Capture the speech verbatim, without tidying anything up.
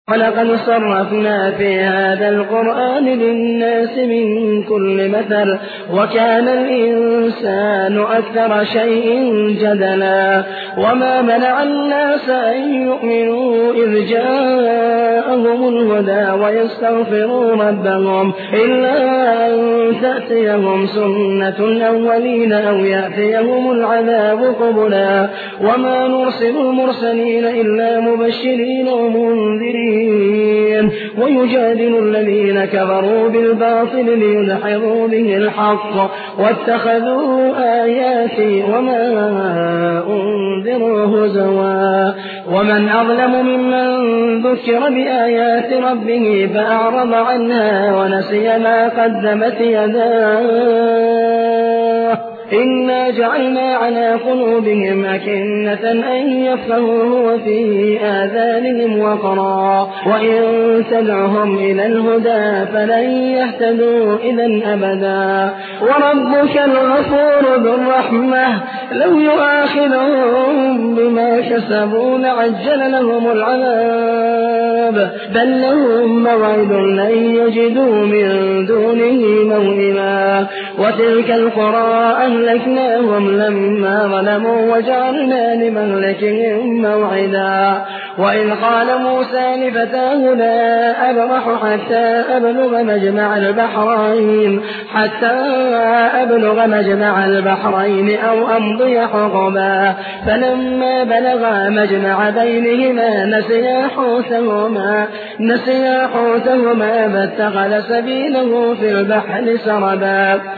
وَلَقَدْ صَرَّفْنَا فِي هَٰذَا الْقُرْآنِ لِلنَّاسِ مِن كُلِّ مَثَلٍ وَكَانَ الْإِنسَانُ أَكْثَرَ شَيْءٍ جَدَلًا وَمَا مَنَعَ النَّاسَ أَن يُؤْمِنُوا إِذْ جَاءَهُمُ الْهُدَىٰ وَيَسْتَغْفِرُوا رَبَّهُمْ إِلَّا أَن تَأْتِيَهُمْ سُنَّةُ الْأَوَّلِينَ أَوْ يَأْتِيَهُمُ الْعَذَابُ قُبُلًا وَمَا نُرْسِلُ الْمُرْسَلِينَ إِلَّا مُبَشِّرِينَ وَمُنذِرِينَ ويجادل الذين كفروا بالباطل ليدحضوا به الحق واتخذوا آياتي وما أنذروا هزوا ومن أظلم ممن ذكر بآيات ربه فأعرض عنها ونسي ما قدمت يداه إنا جعلنا على قلوبهم أكنة أن يفقهوه وفي آذانهم وقرا وإن تدعهم إلى الهدى فلن يهتدوا إذا أبدا وربك الغفور ذو الرحمة لو يؤاخذهم بما كسبوا لعجل لهم العذاب بل لهم موعد لن يجدوا من دونه موئلا وتلك القرى أهلكناهم لما ظلموا وجعلنا لمهلكهم موعدا وإذ قال موسى لفتاه لا أبرح حتى أبلغ مجمع البحرين حتى أبلغ مجمع البحرين أو أمضي حقبا فلما بلغا مجمع بينهما نسيا حوتهما نسيا حوتهما فاتخذ سبيله في البحر سربا